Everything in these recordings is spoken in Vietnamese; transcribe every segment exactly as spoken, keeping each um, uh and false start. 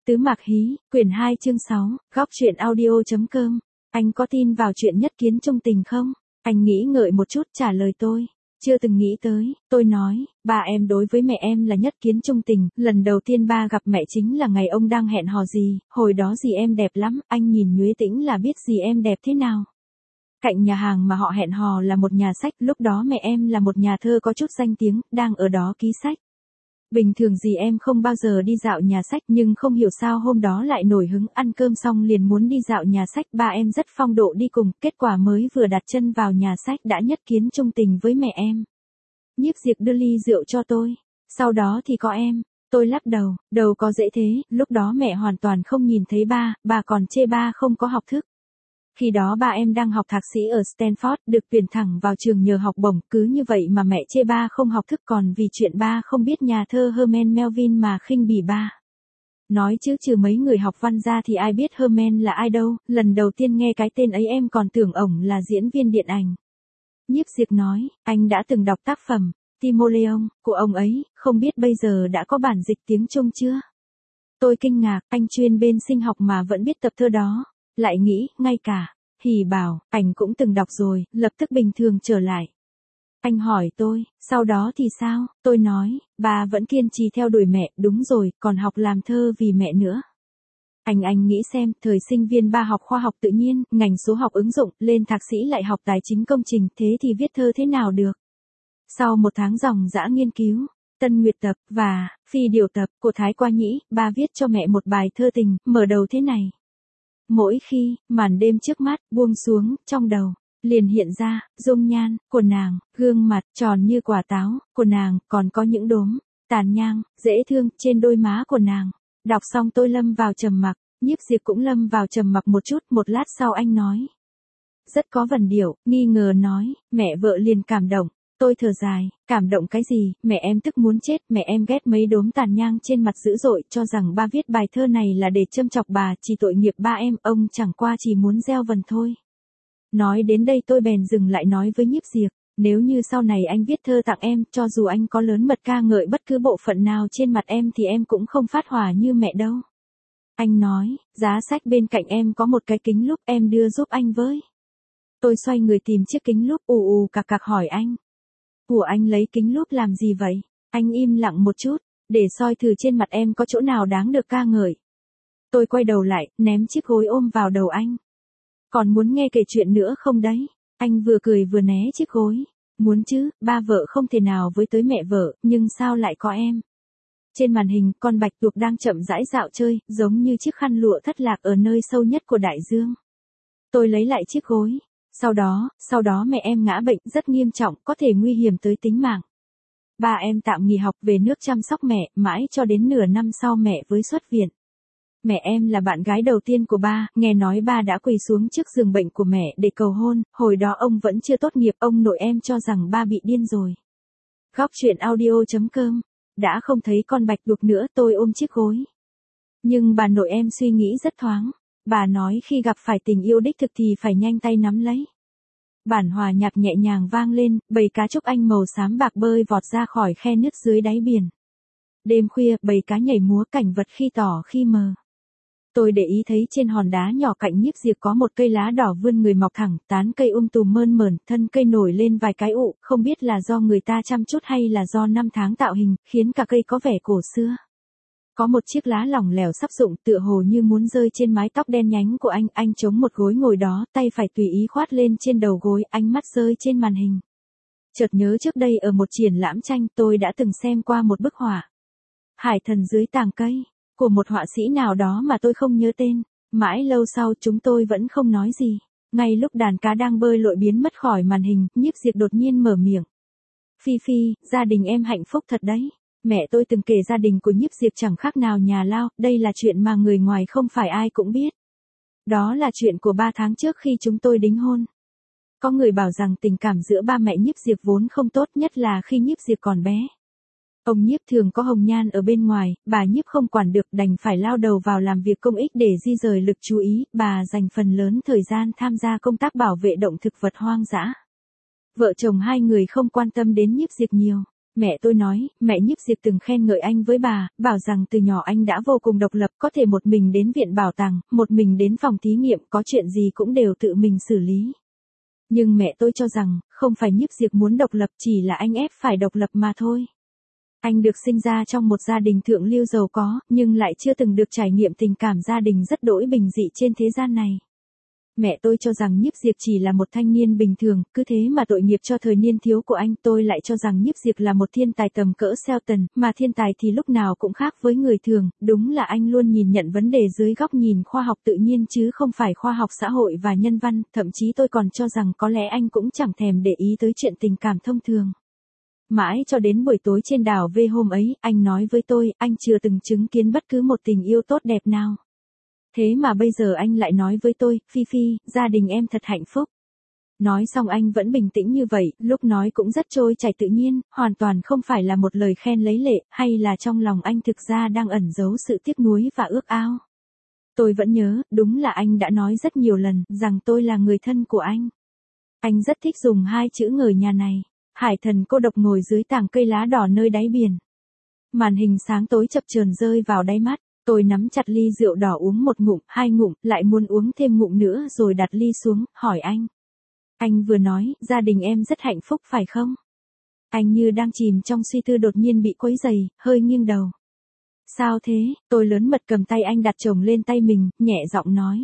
Tứ Mạc Hí, quyển hai chương sáu, góc truyện audio.com. Anh có tin vào chuyện nhất kiến chung tình không? Anh nghĩ ngợi một chút trả lời tôi. Chưa từng nghĩ tới, tôi nói, ba em đối với mẹ em là nhất kiến chung tình, lần đầu tiên ba gặp mẹ chính là ngày ông đang hẹn hò gì, hồi đó dì em đẹp lắm, anh nhìn Nhuế Tĩnh là biết dì em đẹp thế nào. Cạnh nhà hàng mà họ hẹn hò là một nhà sách, lúc đó mẹ em là một nhà thơ có chút danh tiếng, đang ở đó ký sách. Bình thường dì em không bao giờ đi dạo nhà sách nhưng không hiểu sao hôm đó lại nổi hứng, ăn cơm xong liền muốn đi dạo nhà sách, ba em rất phong độ đi cùng, kết quả mới vừa đặt chân vào nhà sách đã nhất kiến chung tình với mẹ em. Nhiếp Diệp đưa ly rượu cho tôi, sau đó thì có em. Tôi lắc đầu, đầu có dễ thế, lúc đó mẹ hoàn toàn không nhìn thấy ba, bà còn chê ba không có học thức. Khi đó ba em đang học thạc sĩ ở Stanford, được tuyển thẳng vào trường nhờ học bổng, cứ như vậy mà mẹ chê ba không học thức, còn vì chuyện ba không biết nhà thơ Herman Melville mà khinh bỉ ba. Nói chứ trừ mấy người học văn ra thì ai biết Herman là ai đâu, lần đầu tiên nghe cái tên ấy em còn tưởng ổng là diễn viên điện ảnh. Nhiếp Diệp nói, anh đã từng đọc tác phẩm Timoleon của ông ấy, không biết bây giờ đã có bản dịch tiếng Trung chưa? Tôi kinh ngạc, anh chuyên bên sinh học mà vẫn biết tập thơ đó. Lại nghĩ, ngay cả Hỉ Bảo, anh cũng từng đọc rồi, lập tức bình thường trở lại. Anh hỏi tôi, sau đó thì sao? Tôi nói, bà vẫn kiên trì theo đuổi mẹ, đúng rồi, còn học làm thơ vì mẹ nữa. Anh anh nghĩ xem, thời sinh viên ba học khoa học tự nhiên, ngành số học ứng dụng, lên thạc sĩ lại học tài chính công trình, thế thì viết thơ thế nào được? Sau một tháng ròng rã nghiên cứu, Tân Nguyệt tập và Phi Điều tập của Thái Qua Nhĩ, ba viết cho mẹ một bài thơ tình, mở đầu thế này. Mỗi khi, màn đêm trước mắt, buông xuống, trong đầu, liền hiện ra, dung nhan, của nàng, gương mặt, tròn như quả táo, của nàng, còn có những đốm, tàn nhang, dễ thương, trên đôi má của nàng. Đọc xong tôi lâm vào trầm mặc, Nhiếp Diệp cũng lâm vào trầm mặc một chút, một lát sau anh nói. Rất có vần điệu, nghi ngờ nói, mẹ vợ liền cảm động. Tôi thở dài, cảm động cái gì, mẹ em tức muốn chết, mẹ em ghét mấy đốm tàn nhang trên mặt dữ dội, cho rằng ba viết bài thơ này là để châm chọc bà, chỉ tội nghiệp ba em, ông chẳng qua chỉ muốn gieo vần thôi. Nói đến đây tôi bèn dừng lại nói với Nhiếp Diệp, nếu như sau này anh viết thơ tặng em, cho dù anh có lớn mật ca ngợi bất cứ bộ phận nào trên mặt em thì em cũng không phát hỏa như mẹ đâu. Anh nói, giá sách bên cạnh em có một cái kính lúp, em đưa giúp anh với. Tôi xoay người tìm chiếc kính lúp, ù ù cạc cạc hỏi anh. Của anh lấy kính lúp làm gì vậy? Anh im lặng một chút, để soi thử trên mặt em có chỗ nào đáng được ca ngợi. Tôi quay đầu lại, ném chiếc gối ôm vào đầu anh. Còn muốn nghe kể chuyện nữa không đấy? Anh vừa cười vừa né chiếc gối. Muốn chứ, ba vợ không thể nào với tới mẹ vợ, nhưng sao lại có em? Trên màn hình, con bạch tuộc đang chậm rãi dạo chơi, giống như chiếc khăn lụa thất lạc ở nơi sâu nhất của đại dương. Tôi lấy lại chiếc gối. Sau đó, sau đó mẹ em ngã bệnh rất nghiêm trọng, có thể nguy hiểm tới tính mạng. Ba em tạm nghỉ học về nước chăm sóc mẹ, mãi cho đến nửa năm sau mẹ mới xuất viện. Mẹ em là bạn gái đầu tiên của ba, nghe nói ba đã quỳ xuống trước giường bệnh của mẹ để cầu hôn, hồi đó ông vẫn chưa tốt nghiệp, ông nội em cho rằng ba bị điên rồi. Góc truyện audio.com, đã không thấy con bạch tuộc nữa, tôi ôm chiếc gối. Nhưng bà nội em suy nghĩ rất thoáng. Bà nói khi gặp phải tình yêu đích thực thì phải nhanh tay nắm lấy. Bản hòa nhạc nhẹ nhàng vang lên, bầy cá trúc anh màu xám bạc bơi vọt ra khỏi khe nứt dưới đáy biển. Đêm khuya, bầy cá nhảy múa, cảnh vật khi tỏ khi mờ. Tôi để ý thấy trên hòn đá nhỏ cạnh Nhiếp Diệp có một cây lá đỏ vươn người mọc thẳng, tán cây um tùm mơn mởn, thân cây nổi lên vài cái ụ, không biết là do người ta chăm chút hay là do năm tháng tạo hình, khiến cả cây có vẻ cổ xưa. Có một chiếc lá lỏng lẻo sắp rụng, tựa hồ như muốn rơi trên mái tóc đen nhánh của anh, anh chống một gối ngồi đó, tay phải tùy ý khoát lên trên đầu gối, ánh mắt rơi trên màn hình. Chợt nhớ trước đây ở một triển lãm tranh tôi đã từng xem qua một bức họa. Hải thần dưới tàng cây, của một họa sĩ nào đó mà tôi không nhớ tên. Mãi lâu sau chúng tôi vẫn không nói gì. Ngay lúc đàn cá đang bơi lội biến mất khỏi màn hình, Nhiếp Diệp đột nhiên mở miệng. Phi Phi, gia đình em hạnh phúc thật đấy. Mẹ tôi từng kể gia đình của Nhiếp Diệp chẳng khác nào nhà lao, đây là chuyện mà người ngoài không phải ai cũng biết. Đó là chuyện của ba tháng trước khi chúng tôi đính hôn. Có người bảo rằng tình cảm giữa ba mẹ Nhiếp Diệp vốn không tốt, nhất là khi Nhiếp Diệp còn bé. Ông Nhiếp thường có hồng nhan ở bên ngoài, bà Nhiếp không quản được đành phải lao đầu vào làm việc công ích để di rời lực chú ý, bà dành phần lớn thời gian tham gia công tác bảo vệ động thực vật hoang dã. Vợ chồng hai người không quan tâm đến Nhiếp Diệp nhiều. Mẹ tôi nói, mẹ Nhiếp Diệp từng khen ngợi anh với bà, bảo rằng từ nhỏ anh đã vô cùng độc lập, có thể một mình đến viện bảo tàng, một mình đến phòng thí nghiệm, có chuyện gì cũng đều tự mình xử lý. Nhưng mẹ tôi cho rằng, không phải Nhiếp Diệp muốn độc lập, chỉ là anh ép phải độc lập mà thôi. Anh được sinh ra trong một gia đình thượng lưu giàu có, nhưng lại chưa từng được trải nghiệm tình cảm gia đình rất đỗi bình dị trên thế gian này. Mẹ tôi cho rằng Nhiếp Diệp chỉ là một thanh niên bình thường, cứ thế mà tội nghiệp cho thời niên thiếu của anh. Tôi lại cho rằng Nhiếp Diệp là một thiên tài tầm cỡ Selton, mà thiên tài thì lúc nào cũng khác với người thường, đúng là anh luôn nhìn nhận vấn đề dưới góc nhìn khoa học tự nhiên chứ không phải khoa học xã hội và nhân văn, thậm chí tôi còn cho rằng có lẽ anh cũng chẳng thèm để ý tới chuyện tình cảm thông thường. Mãi cho đến buổi tối trên đảo V hôm ấy, anh nói với tôi, anh chưa từng chứng kiến bất cứ một tình yêu tốt đẹp nào. Thế mà bây giờ anh lại nói với tôi, Phi Phi, gia đình em thật hạnh phúc. Nói xong anh vẫn bình tĩnh như vậy, lúc nói cũng rất trôi chảy tự nhiên, hoàn toàn không phải là một lời khen lấy lệ, hay là trong lòng anh thực ra đang ẩn giấu sự tiếc nuối và ước ao. Tôi vẫn nhớ, đúng là anh đã nói rất nhiều lần, rằng tôi là người thân của anh. Anh rất thích dùng hai chữ người nhà này. Hải thần cô độc ngồi dưới tảng cây lá đỏ nơi đáy biển. Màn hình sáng tối chập chờn rơi vào đáy mắt. Tôi nắm chặt ly rượu đỏ uống một ngụm, hai ngụm, lại muốn uống thêm ngụm nữa rồi đặt ly xuống, hỏi anh. Anh vừa nói, gia đình em rất hạnh phúc phải không? Anh như đang chìm trong suy tư đột nhiên bị quấy dày, hơi nghiêng đầu. Sao thế? Tôi lớn mật cầm tay anh đặt chồng lên tay mình, nhẹ giọng nói.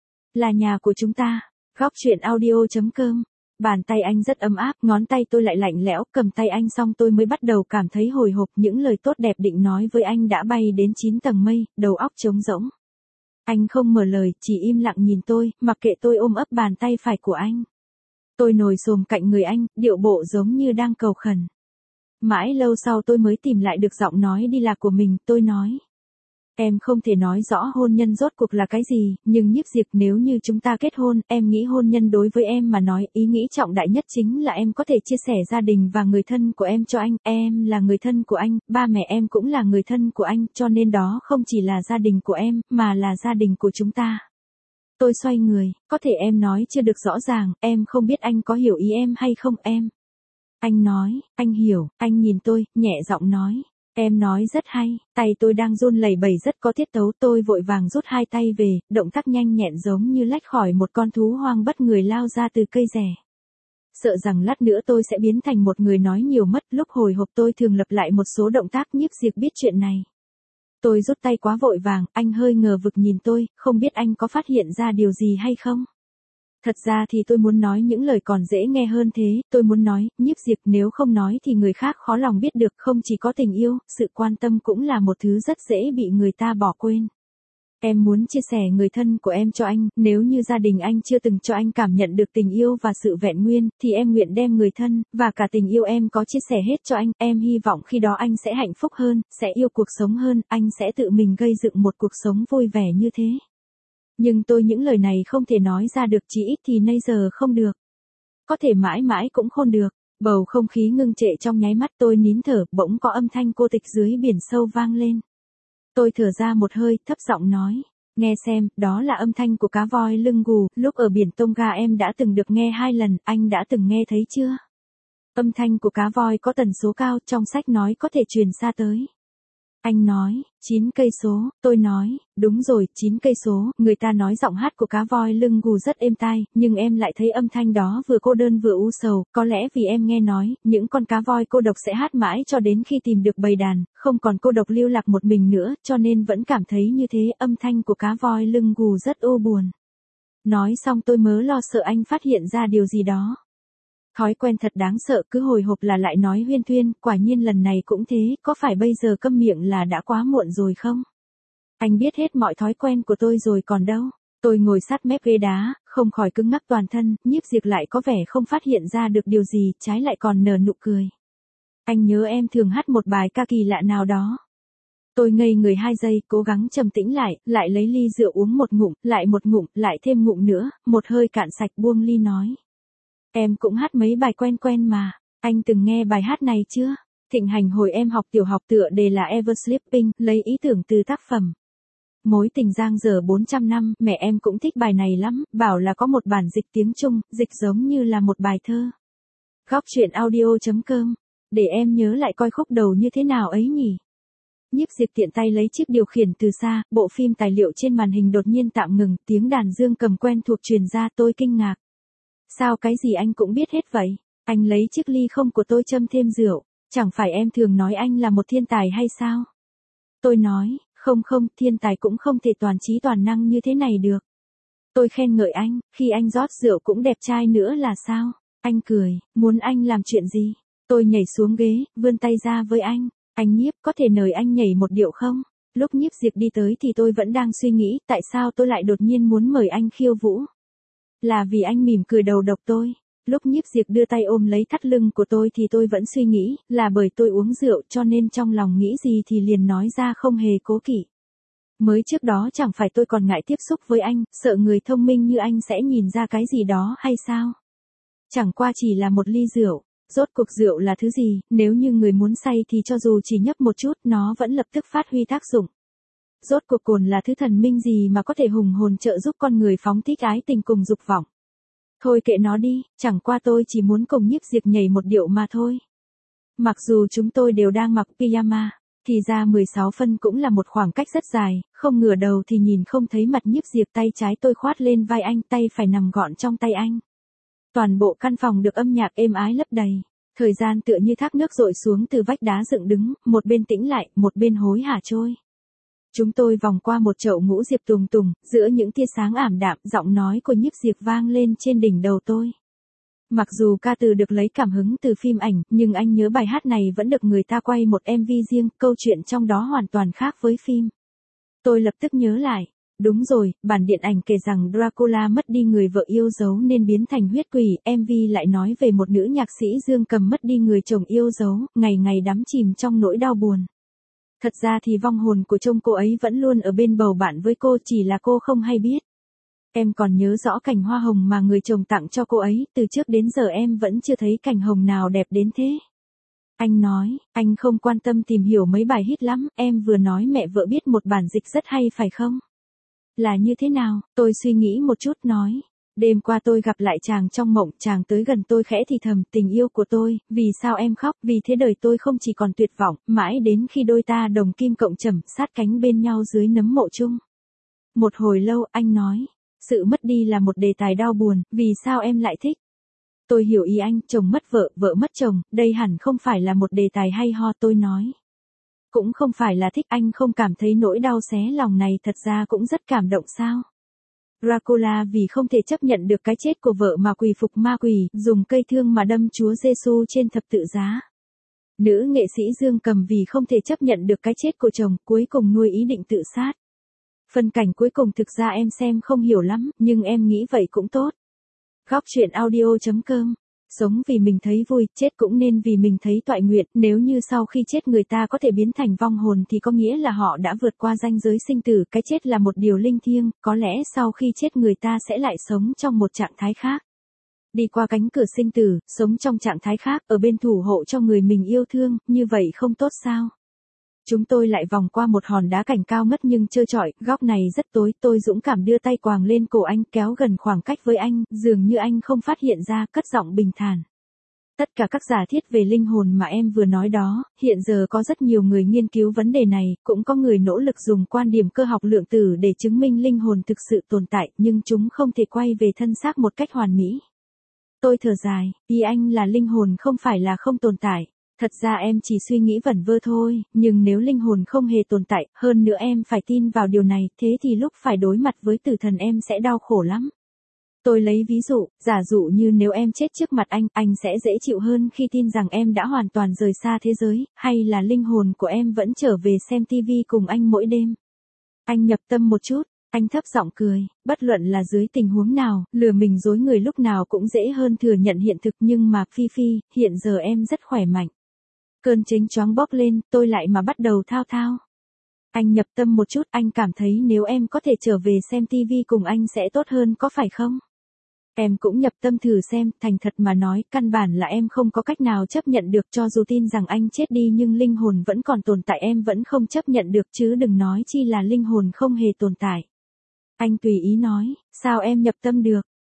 Là nhà của chúng ta. Góc truyện audio chấm com. Bàn tay anh rất ấm áp, ngón tay tôi lại lạnh lẽo, cầm tay anh xong tôi mới bắt đầu cảm thấy hồi hộp, những lời tốt đẹp định nói với anh đã bay đến chín tầng mây, đầu óc trống rỗng. Anh không mở lời, chỉ im lặng nhìn tôi, mặc kệ tôi ôm ấp bàn tay phải của anh. Tôi ngồi xổm cạnh người anh, điệu bộ giống như đang cầu khẩn. Mãi lâu sau tôi mới tìm lại được giọng nói đi lạc của mình, tôi nói. Em không thể nói rõ hôn nhân rốt cuộc là cái gì, nhưng Nhiếp Diệp, nếu như chúng ta kết hôn, em nghĩ hôn nhân đối với em mà nói, ý nghĩ trọng đại nhất chính là em có thể chia sẻ gia đình và người thân của em cho anh, em là người thân của anh, ba mẹ em cũng là người thân của anh, cho nên đó không chỉ là gia đình của em, mà là gia đình của chúng ta. Tôi xoay người, có thể em nói chưa được rõ ràng, em không biết anh có hiểu ý em hay không em. Anh nói, anh hiểu, anh nhìn tôi, nhẹ giọng nói. Em nói rất hay, tay tôi đang run lẩy bẩy rất có tiết tấu, tôi vội vàng rút hai tay về, động tác nhanh nhẹn giống như lách khỏi một con thú hoang bất người lao ra từ cây rẻ. Sợ rằng lát nữa tôi sẽ biến thành một người nói nhiều mất, lúc hồi hộp tôi thường lặp lại một số động tác. Nhiếp Diệp biết chuyện này. Tôi rút tay quá vội vàng, anh hơi ngờ vực nhìn tôi, không biết anh có phát hiện ra điều gì hay không? Thật ra thì tôi muốn nói những lời còn dễ nghe hơn thế, tôi muốn nói, Nhiếp Diệp, nếu không nói thì người khác khó lòng biết được, không chỉ có tình yêu, sự quan tâm cũng là một thứ rất dễ bị người ta bỏ quên. Em muốn chia sẻ người thân của em cho anh, nếu như gia đình anh chưa từng cho anh cảm nhận được tình yêu và sự vẹn nguyên, thì em nguyện đem người thân, và cả tình yêu em có chia sẻ hết cho anh, em hy vọng khi đó anh sẽ hạnh phúc hơn, sẽ yêu cuộc sống hơn, anh sẽ tự mình gây dựng một cuộc sống vui vẻ như thế. Nhưng tôi những lời này không thể nói ra được, chỉ ít thì bây giờ không được. Có thể mãi mãi cũng không được. Bầu không khí ngưng trệ trong nháy mắt, tôi nín thở, bỗng có âm thanh cô tịch dưới biển sâu vang lên. Tôi thở ra một hơi, thấp giọng nói. Nghe xem, đó là âm thanh của cá voi lưng gù, lúc ở biển Tonga em đã từng được nghe hai lần, anh đã từng nghe thấy chưa? Âm thanh của cá voi có tần số cao, trong sách nói có thể truyền xa tới. Anh nói, chín cây số, tôi nói, đúng rồi, chín cây số, người ta nói giọng hát của cá voi lưng gù rất êm tai, nhưng em lại thấy âm thanh đó vừa cô đơn vừa u sầu, có lẽ vì em nghe nói, những con cá voi cô độc sẽ hát mãi cho đến khi tìm được bầy đàn, không còn cô độc lưu lạc một mình nữa, cho nên vẫn cảm thấy như thế, âm thanh của cá voi lưng gù rất u buồn. Nói xong tôi mớ lo sợ anh phát hiện ra điều gì đó. Thói quen thật đáng sợ, cứ hồi hộp là lại nói huyên thuyên, quả nhiên lần này cũng thế, có phải bây giờ câm miệng là đã quá muộn rồi không? Anh biết hết mọi thói quen của tôi rồi còn đâu. Tôi ngồi sát mép ghế đá, không khỏi cứng ngắc toàn thân, Nhiếp Diệp lại có vẻ không phát hiện ra được điều gì, trái lại còn nở nụ cười. Anh nhớ em thường hát một bài ca kỳ lạ nào đó. Tôi ngây người hai giây, cố gắng trầm tĩnh lại, lại lấy ly rượu uống một ngụm, lại một ngụm, lại thêm ngụm nữa, một hơi cạn sạch buông ly nói. Em cũng hát mấy bài quen quen mà, anh từng nghe bài hát này chưa? Thịnh hành hồi em học tiểu học, tựa đề là Ever Sleeping, lấy ý tưởng từ tác phẩm Mối tình giang dở bốn trăm năm, mẹ em cũng thích bài này lắm, bảo là có một bản dịch tiếng Trung, dịch giống như là một bài thơ. Góc truyện audio chấm com Để em nhớ lại coi khúc đầu như thế nào ấy nhỉ. Nhiếp Diệp tiện tay lấy chiếc điều khiển từ xa, bộ phim tài liệu trên màn hình đột nhiên tạm ngừng, tiếng đàn dương cầm quen thuộc truyền ra, tôi kinh ngạc. Sao cái gì anh cũng biết hết vậy? Anh lấy chiếc ly không của tôi châm thêm rượu, chẳng phải em thường nói anh là một thiên tài hay sao? Tôi nói, không không, thiên tài cũng không thể toàn trí toàn năng như thế này được. Tôi khen ngợi anh, khi anh rót rượu cũng đẹp trai nữa là sao? Anh cười, muốn anh làm chuyện gì? Tôi nhảy xuống ghế, vươn tay ra với anh. Anh Nhiếp, có thể mời anh nhảy một điệu không? Lúc Nhiếp Diệp đi tới thì tôi vẫn đang suy nghĩ, tại sao tôi lại đột nhiên muốn mời anh khiêu vũ? Là vì anh mỉm cười đầu độc tôi. Lúc Nhiếp Diệp đưa tay ôm lấy thắt lưng của tôi thì tôi vẫn suy nghĩ, là bởi tôi uống rượu cho nên trong lòng nghĩ gì thì liền nói ra không hề cố kỵ. Mới trước đó chẳng phải tôi còn ngại tiếp xúc với anh, sợ người thông minh như anh sẽ nhìn ra cái gì đó hay sao? Chẳng qua chỉ là một ly rượu. Rốt cuộc rượu là thứ gì, nếu như người muốn say thì cho dù chỉ nhấp một chút, nó vẫn lập tức phát huy tác dụng. Rốt cuộc cồn là thứ thần minh gì mà có thể hùng hồn trợ giúp con người phóng thích ái tình cùng dục vọng. Thôi kệ nó đi, chẳng qua tôi chỉ muốn cùng Nhiếp Diệp nhảy một điệu mà thôi. Mặc dù chúng tôi đều đang mặc pyjama, thì ra mười sáu phân cũng là một khoảng cách rất dài, không ngửa đầu thì nhìn không thấy mặt Nhiếp Diệp, tay trái tôi khoát lên vai anh, tay phải nằm gọn trong tay anh. Toàn bộ căn phòng được âm nhạc êm ái lấp đầy. Thời gian tựa như thác nước dội xuống từ vách đá dựng đứng, một bên tĩnh lại, một bên hối hả trôi. Chúng tôi vòng qua một chậu ngũ diệp tùng tùng, giữa những tia sáng ảm đạm, giọng nói của Nhiếp Diệp vang lên trên đỉnh đầu tôi. Mặc dù ca từ được lấy cảm hứng từ phim ảnh, nhưng anh nhớ bài hát này vẫn được người ta quay một em vê riêng, câu chuyện trong đó hoàn toàn khác với phim. Tôi lập tức nhớ lại. Đúng rồi, bản điện ảnh kể rằng Dracula mất đi người vợ yêu dấu nên biến thành huyết quỷ, em vê lại nói về một nữ nhạc sĩ dương cầm mất đi người chồng yêu dấu, ngày ngày đắm chìm trong nỗi đau buồn. Thật ra thì vong hồn của chồng cô ấy vẫn luôn ở bên bầu bạn với cô, chỉ là cô không hay biết. Em còn nhớ rõ cành hoa hồng mà người chồng tặng cho cô ấy, từ trước đến giờ em vẫn chưa thấy cành hồng nào đẹp đến thế. Anh nói, anh không quan tâm tìm hiểu mấy bài hit lắm, em vừa nói mẹ vợ biết một bản dịch rất hay phải không? Là như thế nào? Tôi suy nghĩ một chút nói. Đêm qua tôi gặp lại chàng trong mộng, chàng tới gần tôi khẽ thì thầm, tình yêu của tôi, vì sao em khóc, vì thế đời tôi không chỉ còn tuyệt vọng, mãi đến khi đôi ta đồng kim cộng trầm, sát cánh bên nhau dưới nấm mộ chung. Một hồi lâu, anh nói, sự mất đi là một đề tài đau buồn, vì sao em lại thích? Tôi hiểu ý anh, chồng mất vợ, vợ mất chồng, đây hẳn không phải là một đề tài hay ho, tôi nói. Cũng không phải là thích, anh không cảm thấy nỗi đau xé lòng này thật ra cũng rất cảm động sao? Dracula vì không thể chấp nhận được cái chết của vợ mà quỳ phục ma quỷ, dùng cây thương mà đâm Chúa Giêsu trên thập tự giá. Nữ nghệ sĩ dương cầm vì không thể chấp nhận được cái chết của chồng, cuối cùng nuôi ý định tự sát. Phân cảnh cuối cùng thực ra em xem không hiểu lắm, nhưng em nghĩ vậy cũng tốt. Góc truyện audio chấm com. Sống vì mình thấy vui, chết cũng nên vì mình thấy toại nguyện, nếu như sau khi chết người ta có thể biến thành vong hồn thì có nghĩa là họ đã vượt qua ranh giới sinh tử, cái chết là một điều linh thiêng, có lẽ sau khi chết người ta sẽ lại sống trong một trạng thái khác. Đi qua cánh cửa sinh tử, sống trong trạng thái khác, ở bên thủ hộ cho người mình yêu thương, như vậy không tốt sao? Chúng tôi lại vòng qua một hòn đá cảnh cao ngất nhưng trơ trọi, góc này rất tối, tôi dũng cảm đưa tay quàng lên cổ anh, kéo gần khoảng cách với anh, dường như anh không phát hiện ra, cất giọng bình thản. Tất cả các giả thiết về linh hồn mà em vừa nói đó, hiện giờ có rất nhiều người nghiên cứu vấn đề này, cũng có người nỗ lực dùng quan điểm cơ học lượng tử để chứng minh linh hồn thực sự tồn tại, nhưng chúng không thể quay về thân xác một cách hoàn mỹ. Tôi thở dài, ý anh là linh hồn không phải là không tồn tại. Thật ra em chỉ suy nghĩ vẩn vơ thôi, nhưng nếu linh hồn không hề tồn tại, hơn nữa em phải tin vào điều này, thế thì lúc phải đối mặt với tử thần em sẽ đau khổ lắm. Tôi lấy ví dụ, giả dụ như nếu em chết trước mặt anh, anh sẽ dễ chịu hơn khi tin rằng em đã hoàn toàn rời xa thế giới, hay là linh hồn của em vẫn trở về xem tivi cùng anh mỗi đêm. Anh nhập tâm một chút, anh thấp giọng cười, bất luận là dưới tình huống nào, lừa mình dối người lúc nào cũng dễ hơn thừa nhận hiện thực, nhưng mà Phi Phi, hiện giờ em rất khỏe mạnh. Cơn chênh choáng bốc lên, tôi lại mà bắt đầu thao thao. Anh nhập tâm một chút, anh cảm thấy nếu em có thể trở về xem tivi cùng anh sẽ tốt hơn có phải không? Em cũng nhập tâm thử xem, thành thật mà nói, căn bản là em không có cách nào chấp nhận được, cho dù tin rằng anh chết đi nhưng linh hồn vẫn còn tồn tại, em vẫn không chấp nhận được, chứ đừng nói chi là linh hồn không hề tồn tại. Anh tùy ý nói, sao em nhập tâm được?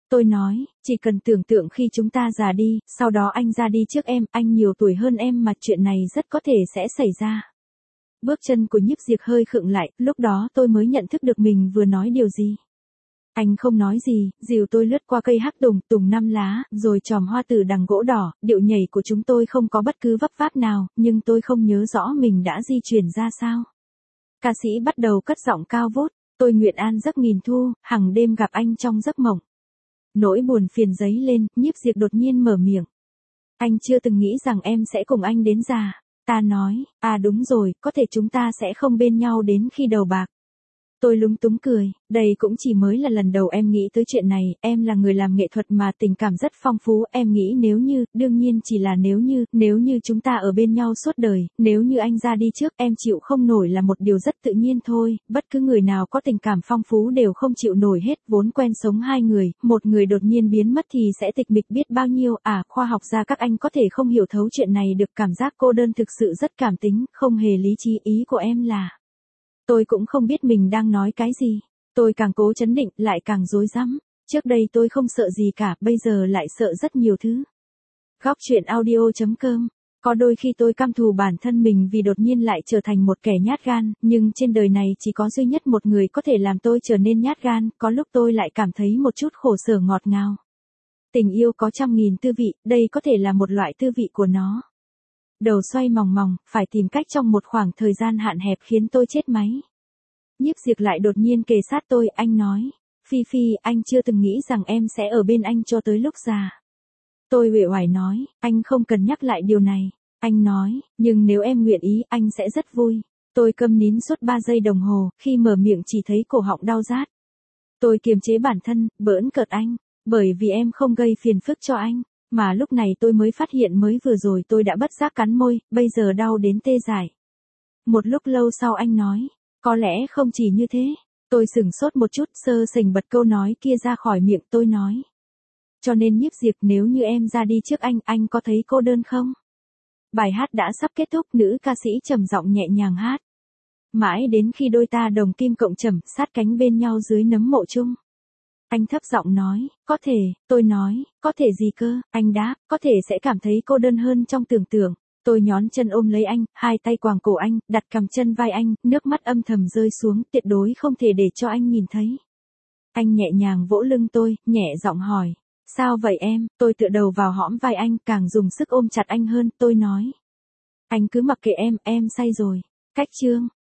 Tôi nói, chỉ cần tưởng tượng khi chúng ta già đi, sau đó anh ra đi trước em, anh nhiều tuổi hơn em mà chuyện này rất có thể sẽ xảy ra. Bước chân của Nhiếp Diệp hơi khựng lại, lúc đó tôi mới nhận thức được mình vừa nói điều gì. Anh không nói gì, dìu tôi lướt qua cây hắc tùng, tùng năm lá, rồi chòm hoa tử đằng gỗ đỏ, điệu nhảy của chúng tôi không có bất cứ vấp váp nào, nhưng tôi không nhớ rõ mình đã di chuyển ra sao. Ca sĩ bắt đầu cất giọng cao vút, tôi nguyện an giấc nghìn thu, hằng đêm gặp anh trong giấc mộng. Nỗi buồn phiền dấy lên, Nhiếp Diệp đột nhiên mở miệng. Anh chưa từng nghĩ rằng em sẽ cùng anh đến già. Ta nói, à đúng rồi, có thể chúng ta sẽ không bên nhau đến khi đầu bạc. Tôi lúng túng cười, đây cũng chỉ mới là lần đầu em nghĩ tới chuyện này, em là người làm nghệ thuật mà tình cảm rất phong phú, em nghĩ nếu như, đương nhiên chỉ là nếu như, nếu như chúng ta ở bên nhau suốt đời, nếu như anh ra đi trước, em chịu không nổi là một điều rất tự nhiên thôi, bất cứ người nào có tình cảm phong phú đều không chịu nổi hết, vốn quen sống hai người, một người đột nhiên biến mất thì sẽ tịch mịch biết bao nhiêu, à, khoa học gia các anh có thể không hiểu thấu chuyện này được, cảm giác cô đơn thực sự rất cảm tính, không hề lý trí, ý của em là... Tôi cũng không biết mình đang nói cái gì. Tôi càng cố chấn định, lại càng rối rắm. Trước đây tôi không sợ gì cả, bây giờ lại sợ rất nhiều thứ. Góc truyện audio chấm com. Có đôi khi tôi căm thù bản thân mình vì đột nhiên lại trở thành một kẻ nhát gan, nhưng trên đời này chỉ có duy nhất một người có thể làm tôi trở nên nhát gan, có lúc tôi lại cảm thấy một chút khổ sở ngọt ngào. Tình yêu có trăm nghìn tư vị, đây có thể là một loại tư vị của nó. Đầu xoay mòng mòng, phải tìm cách trong một khoảng thời gian hạn hẹp khiến tôi chết máy. Nhiếp Diệp lại đột nhiên kề sát tôi, anh nói, Phi Phi, anh chưa từng nghĩ rằng em sẽ ở bên anh cho tới lúc già. Tôi uể oải nói, anh không cần nhắc lại điều này. Anh nói, nhưng nếu em nguyện ý, anh sẽ rất vui. Tôi câm nín suốt ba giây đồng hồ, khi mở miệng chỉ thấy cổ họng đau rát. Tôi kiềm chế bản thân, bỡn cợt anh, bởi vì em không gây phiền phức cho anh. Mà lúc này tôi mới phát hiện mới vừa rồi tôi đã bất giác cắn môi, bây giờ đau đến tê dại. Một lúc lâu sau anh nói, có lẽ không chỉ như thế. Tôi sửng sốt một chút, sơ sềnh bật câu nói kia ra khỏi miệng, tôi nói. Cho nên Nhiếp Diệp, nếu như em ra đi trước anh, anh có thấy cô đơn không? Bài hát đã sắp kết thúc, nữ ca sĩ trầm giọng nhẹ nhàng hát. Mãi đến khi đôi ta đồng kim cộng trầm, sát cánh bên nhau dưới nấm mộ chung. Anh thấp giọng nói, có thể, tôi nói, có thể gì cơ, anh đáp, có thể sẽ cảm thấy cô đơn hơn trong tưởng tượng. Tôi nhón chân ôm lấy anh, hai tay quàng cổ anh, đặt cằm chân vai anh, nước mắt âm thầm rơi xuống, tuyệt đối không thể để cho anh nhìn thấy. Anh nhẹ nhàng vỗ lưng tôi, nhẹ giọng hỏi, sao vậy em, tôi tựa đầu vào hõm vai anh, càng dùng sức ôm chặt anh hơn, tôi nói. Anh cứ mặc kệ em, em say rồi. Cách chương.